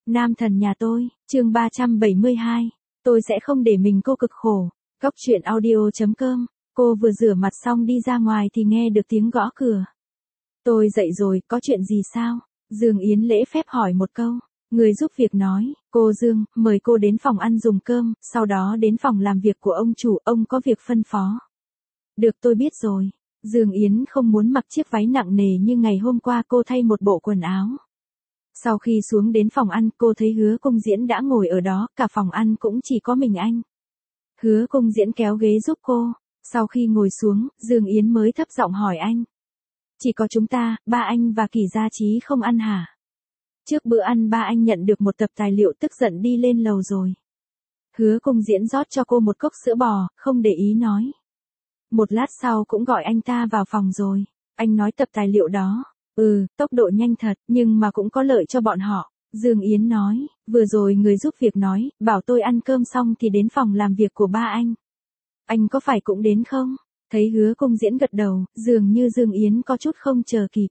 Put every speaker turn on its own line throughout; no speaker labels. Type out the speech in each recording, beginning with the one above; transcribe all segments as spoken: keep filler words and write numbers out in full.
Nam thần nhà tôi, chương ba trăm bảy mươi hai. Tôi sẽ không để mình cô cực khổ. Góc truyện audio chấm com. Cô vừa rửa mặt xong đi ra ngoài thì nghe được tiếng gõ cửa. Tôi dậy rồi, có chuyện gì sao? Dương Yến lễ phép hỏi một câu. Người giúp việc nói, cô Dương, mời cô đến phòng ăn dùng cơm, sau đó đến phòng làm việc của ông chủ, ông có việc phân phó. Được, tôi biết rồi. Dương Yến không muốn mặc chiếc váy nặng nề như ngày hôm qua, cô thay một bộ quần áo. Sau khi xuống đến phòng ăn, cô thấy Hứa Công Diễn đã ngồi ở đó, cả phòng ăn cũng chỉ có mình anh. Hứa Công Diễn kéo ghế giúp cô. Sau khi ngồi xuống, Dương Yến mới thấp giọng hỏi anh. Chỉ có chúng ta, ba anh và Kỷ Gia Chí không ăn hả? Trước bữa ăn ba anh nhận được một tập tài liệu, tức giận đi lên lầu rồi. Hứa Công Diễn rót cho cô một cốc sữa bò, không để ý nói. Một lát sau cũng gọi anh ta vào phòng rồi. Anh nói tập tài liệu đó. Ừ, tốc độ nhanh thật, nhưng mà cũng có lợi cho bọn họ. Dương Yến nói, vừa rồi người giúp việc nói, bảo tôi ăn cơm xong thì đến phòng làm việc của ba anh. Anh có phải cũng đến không? Thấy Hứa Công Diễn gật đầu, dường như Dương Yến có chút không chờ kịp.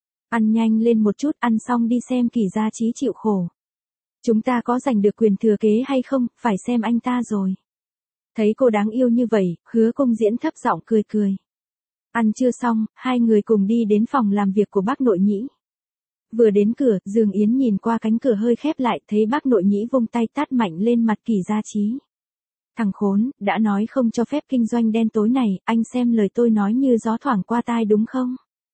Ăn nhanh lên một chút, ăn xong đi xem Kỷ Gia Chí chịu khổ. Chúng ta có giành được quyền thừa kế hay không, phải xem anh ta rồi. Thấy cô đáng yêu như vậy, Hứa Công Diễn thấp giọng cười cười. Ăn trưa xong, hai người cùng đi đến phòng làm việc của bác nội nhĩ. Vừa đến cửa, Dương Yến nhìn qua cánh cửa hơi khép lại, thấy bác nội nhĩ vung tay tát mạnh lên mặt Kỷ Gia Chí. Thằng khốn, đã nói không cho phép kinh doanh đen tối này, anh xem lời tôi nói như gió thoảng qua tai đúng không?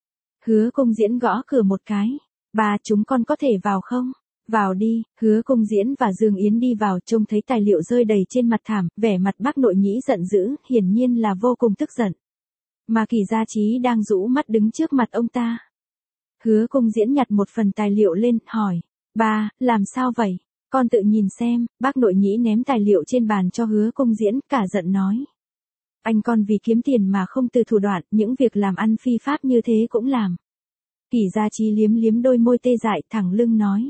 Hứa Công Diễn gõ cửa một cái. Ba, chúng con có thể vào không? Vào đi. Hứa Công Diễn và Dương Yến đi vào, trông thấy tài liệu rơi đầy trên mặt thảm, vẻ mặt bác nội nhĩ giận dữ, hiển nhiên là vô cùng tức giận. Mà Kỷ Gia Chí đang rũ mắt đứng trước mặt ông ta. Hứa Công Diễn nhặt một phần tài liệu lên, hỏi. Ba, làm sao vậy? Con tự nhìn xem. Bác nội nhĩ ném tài liệu trên bàn cho Hứa Công Diễn, cả giận nói. Anh con vì kiếm tiền mà không từ thủ đoạn, những việc làm ăn phi pháp như thế cũng làm. Kỷ Gia Chí liếm liếm đôi môi tê dại, thẳng lưng nói.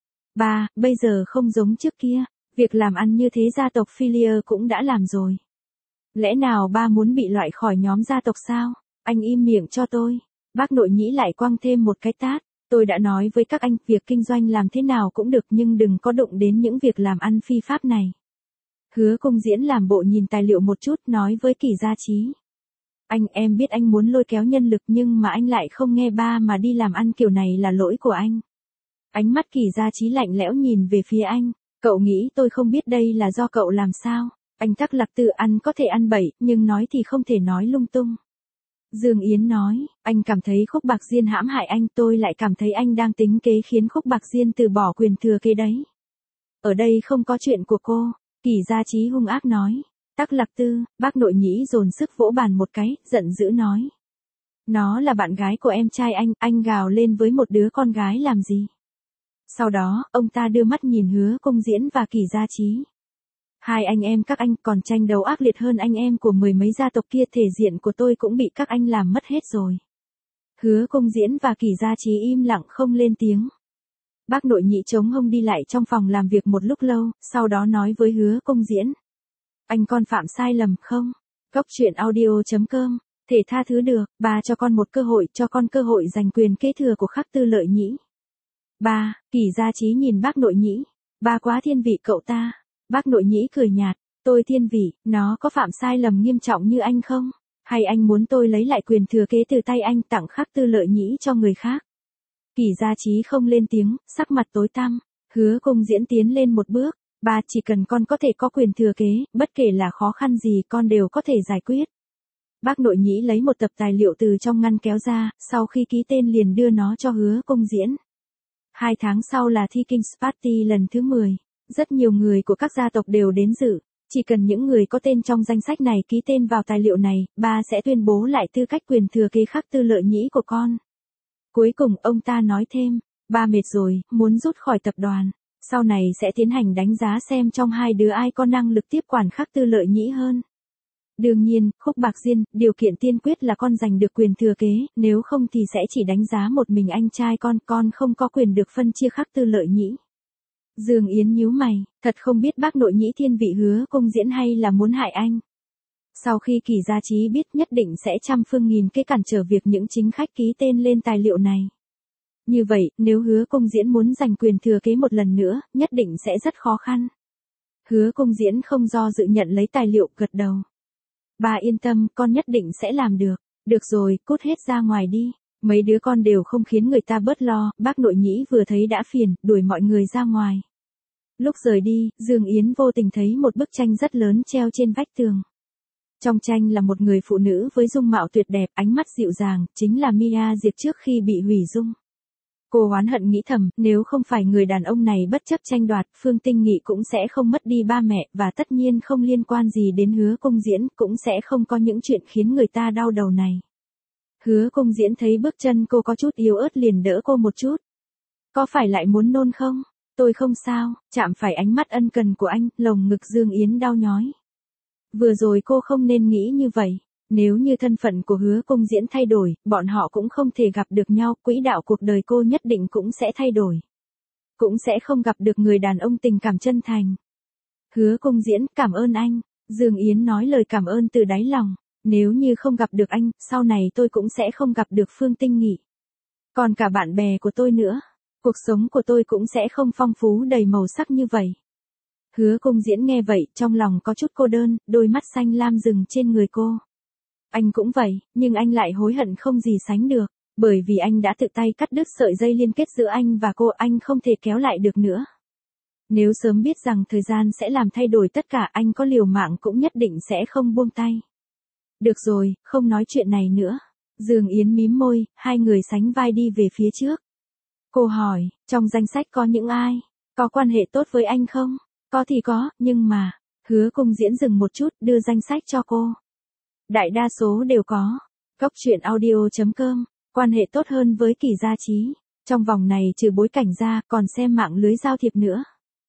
Ba, bây giờ không giống trước kia, việc làm ăn như thế gia tộc Philia cũng đã làm rồi. Lẽ nào ba muốn bị loại khỏi nhóm gia tộc sao? Anh im miệng cho tôi. Bác nội nhĩ lại quăng thêm một cái tát. Tôi đã nói với các anh, việc kinh doanh làm thế nào cũng được nhưng đừng có đụng đến những việc làm ăn phi pháp này. Hứa Công Diễn làm bộ nhìn tài liệu một chút, nói với Kỷ Gia Chí. Anh, em biết anh muốn lôi kéo nhân lực nhưng mà anh lại không nghe ba mà đi làm ăn kiểu này là lỗi của anh. Ánh mắt Kỷ Gia Chí lạnh lẽo nhìn về phía anh. Cậu nghĩ tôi không biết đây là do cậu làm sao? Anh Tắc Lạc Tư ăn có thể ăn bậy, nhưng nói thì không thể nói lung tung. Dương Yến nói, anh cảm thấy Khúc Bạc Diên hãm hại anh, tôi lại cảm thấy anh đang tính kế khiến Khúc Bạc Diên từ bỏ quyền thừa kế đấy. Ở đây không có chuyện của cô, Kỷ Gia Chí hung ác nói. Tắc Lạc Tư, bác nội nhĩ dồn sức vỗ bàn một cái, giận dữ nói. Nó là bạn gái của em trai anh, anh gào lên với một đứa con gái làm gì? Sau đó, ông ta đưa mắt nhìn Hứa Công Diễn và Kỷ Gia Chí. Hai anh em các anh còn tranh đấu ác liệt hơn anh em của mười mấy gia tộc kia, thể diện của tôi cũng bị các anh làm mất hết rồi. Hứa Công Diễn và Kỷ Gia Chí im lặng không lên tiếng. Bác nội nhĩ chống hông đi lại trong phòng làm việc một lúc lâu, sau đó nói với Hứa Công Diễn. Anh con phạm sai lầm không? Góc truyện audio chấm com. Thể tha thứ được, bà cho con một cơ hội, cho con cơ hội giành quyền kế thừa của Khắc Tư Lợi Nhĩ. Ba, Kỷ Gia Chí nhìn bác nội nhĩ. Ba quá thiên vị cậu ta. Bác nội nhĩ cười nhạt. Tôi thiên vị, nó có phạm sai lầm nghiêm trọng như anh không? Hay anh muốn tôi lấy lại quyền thừa kế từ tay anh, tặng Khắc Tư Lợi Nhĩ cho người khác? Kỷ Gia Chí không lên tiếng, sắc mặt tối tăm. Hứa Công Diễn tiến lên một bước. Ba, chỉ cần con có thể có quyền thừa kế, bất kể là khó khăn gì con đều có thể giải quyết. Bác nội nhĩ lấy một tập tài liệu từ trong ngăn kéo ra, sau khi ký tên liền đưa nó cho Hứa Công Diễn. Hai tháng sau là thi King's Party lần thứ mười. Rất nhiều người của các gia tộc đều đến dự. Chỉ cần những người có tên trong danh sách này ký tên vào tài liệu này, ba sẽ tuyên bố lại tư cách quyền thừa kế Khắc Tư Lợi Nhĩ của con. Cuối cùng ông ta nói thêm, ba mệt rồi, muốn rút khỏi tập đoàn. Sau này sẽ tiến hành đánh giá xem trong hai đứa ai có năng lực tiếp quản Khắc Tư Lợi Nhĩ hơn. Đương nhiên, Khúc Bạc Diên, điều kiện tiên quyết là con giành được quyền thừa kế, nếu không thì sẽ chỉ đánh giá một mình anh trai con, con không có quyền được phân chia Khắc Tư Lợi Nhĩ. Dương Yến nhíu mày, thật không biết bác nội nhĩ thiên vị Hứa Công Diễn hay là muốn hại anh. Sau khi Kỷ Gia Chí biết nhất định sẽ trăm phương nghìn kế cản trở việc những chính khách ký tên lên tài liệu này. Như vậy, nếu Hứa Cung Diễn muốn giành quyền thừa kế một lần nữa, nhất định sẽ rất khó khăn. Hứa Cung Diễn không do dự nhận lấy tài liệu, gật đầu. Bà yên tâm, con nhất định sẽ làm được. Được rồi, cút hết ra ngoài đi. Mấy đứa con đều không khiến người ta bớt lo, bác nội nhĩ vừa thấy đã phiền, đuổi mọi người ra ngoài. Lúc rời đi, Dương Yến vô tình thấy một bức tranh rất lớn treo trên vách tường. Trong tranh là một người phụ nữ với dung mạo tuyệt đẹp, ánh mắt dịu dàng, chính là Mia Diệp trước khi bị hủy dung. Cô oán hận nghĩ thầm, nếu không phải người đàn ông này bất chấp tranh đoạt, Phương Tinh Nghị cũng sẽ không mất đi ba mẹ, và tất nhiên không liên quan gì đến Hứa Cung Diễn, cũng sẽ không có những chuyện khiến người ta đau đầu này. Hứa Cung Diễn thấy bước chân cô có chút yếu ớt liền đỡ cô một chút. Có phải lại muốn nôn không? Tôi không sao, chạm phải ánh mắt ân cần của anh, lồng ngực Dương Yến đau nhói. Vừa rồi cô không nên nghĩ như vậy. Nếu như thân phận của Hứa Cung Diễn thay đổi, bọn họ cũng không thể gặp được nhau, quỹ đạo cuộc đời cô nhất định cũng sẽ thay đổi. Cũng sẽ không gặp được người đàn ông tình cảm chân thành. Hứa Cung Diễn, cảm ơn anh. Dương Yến nói lời cảm ơn từ đáy lòng. Nếu như không gặp được anh, sau này tôi cũng sẽ không gặp được Phương Tinh Nghị. Còn cả bạn bè của tôi nữa. Cuộc sống của tôi cũng sẽ không phong phú đầy màu sắc như vậy. Hứa Cung Diễn nghe vậy, trong lòng có chút cô đơn, đôi mắt xanh lam dừng trên người cô. Anh cũng vậy, nhưng anh lại hối hận không gì sánh được, bởi vì anh đã tự tay cắt đứt sợi dây liên kết giữa anh và cô, anh không thể kéo lại được nữa. Nếu sớm biết rằng thời gian sẽ làm thay đổi tất cả, anh có liều mạng cũng nhất định sẽ không buông tay. Được rồi, không nói chuyện này nữa. Dương Yến mím môi, hai người sánh vai đi về phía trước. Cô hỏi, trong danh sách có những ai? Có quan hệ tốt với anh không? Có thì có, nhưng mà... Hứa Cung Diễn dừng một chút, đưa danh sách cho cô. Đại đa số đều có. Góc truyện audio chấm com, quan hệ tốt hơn với Kỳ Gia Trí. Trong vòng này trừ bối cảnh ra, còn xem mạng lưới giao thiệp nữa.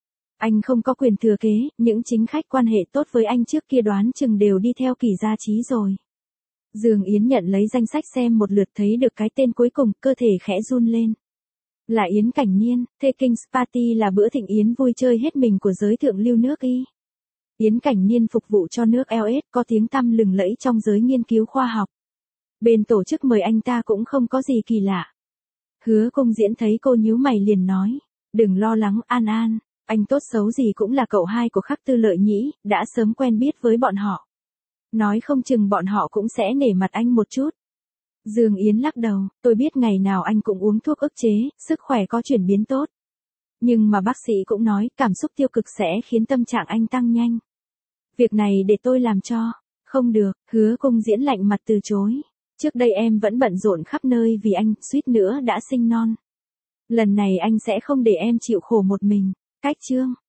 Anh không có quyền thừa kế, những chính khách quan hệ tốt với anh trước kia đoán chừng đều đi theo Kỳ Gia Trí rồi. Dương Yến nhận lấy danh sách xem một lượt, thấy được cái tên cuối cùng, cơ thể khẽ run lên. Là Yến Cảnh Niên, The King's Party là bữa thịnh yến vui chơi hết mình của giới thượng lưu nước Y. Yến Cảnh Niên phục vụ cho nước lờ ét, có tiếng tăm lừng lẫy trong giới nghiên cứu khoa học. Bên tổ chức mời anh ta cũng không có gì kỳ lạ. Hứa Cung Diễn thấy cô nhíu mày liền nói, đừng lo lắng An An, anh tốt xấu gì cũng là cậu hai của Khắc Tư Lợi Nhĩ, đã sớm quen biết với bọn họ. Nói không chừng bọn họ cũng sẽ nể mặt anh một chút. Dương Yến lắc đầu, tôi biết ngày nào anh cũng uống thuốc ức chế, sức khỏe có chuyển biến tốt. Nhưng mà bác sĩ cũng nói, cảm xúc tiêu cực sẽ khiến tâm trạng anh tăng nhanh. Việc này để tôi làm cho. Không được, Hứa Cung Diễn lạnh mặt từ chối. Trước đây em vẫn bận rộn khắp nơi vì anh, suýt nữa đã sinh non. Lần này anh sẽ không để em chịu khổ một mình. Cách chương.